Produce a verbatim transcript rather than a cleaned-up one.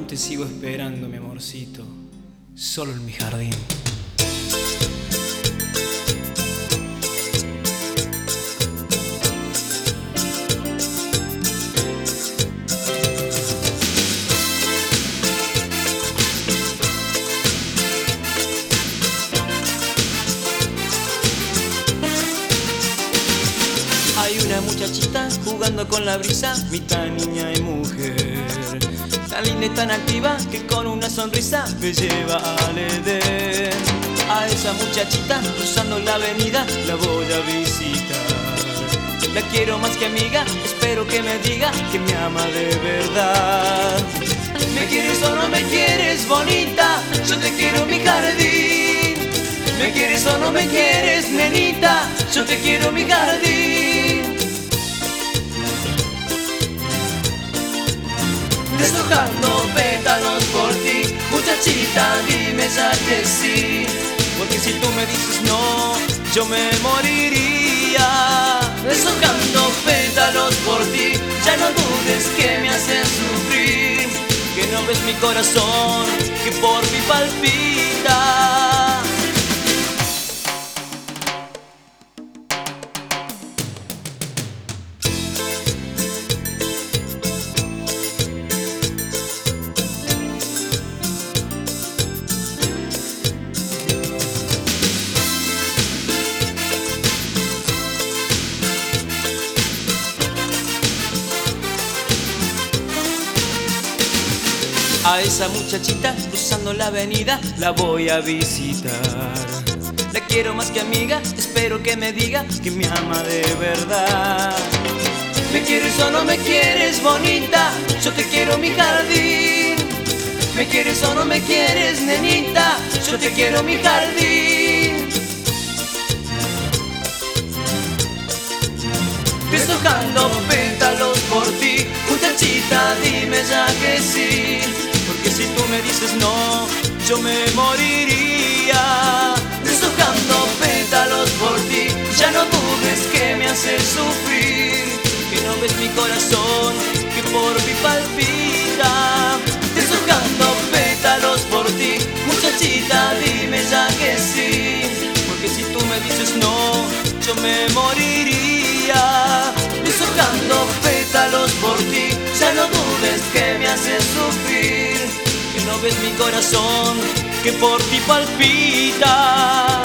aún te sigo esperando, mi amorcito, solo en mi jardín. Hay una muchachita jugando con la brisa, mitad niña y mujer, tan linda y tan activa que con una sonrisa me lleva al Edén. A esa muchachita cruzando la avenida la voy a visitar. La quiero más que amiga, espero que me diga que me ama de verdad. ¿Me quieres o no me quieres, bonita? Yo te quiero en mi jardín. ¿Me quieres o no me quieres, nenita? Yo te quiero en mi jardín. Deshojando pétalos por ti, muchachita, dime ya que sí. Porque si tú me dices no, yo me moriría. Deshojando pétalos por ti, ya no dudes que me haces sufrir. Que no ves mi corazón, que por mí palpita. A esa muchachita cruzando la avenida la voy a visitar. La quiero más que amiga, espero que me diga que me ama de verdad. ¿Me quieres o no me quieres, bonita? Yo te quiero en mi jardín. ¿Me quieres o no me quieres, nenita? Yo te quiero en mi jardín. Deshojando pétalos por ti, muchachita, dime ya que sí. Porque si tú me dices no, yo me moriría. Deshojando pétalos por ti, ya no dudes que me haces sufrir. Que no ves mi corazón, que por mí palpita. Deshojando pétalos por ti, muchachita, dime ya que sí. Porque si tú me dices no, yo me moriría. Deshojando pétalos por ti, ya no dudes que me haces sufrir. Que no ves mi corazón, que por ti palpita.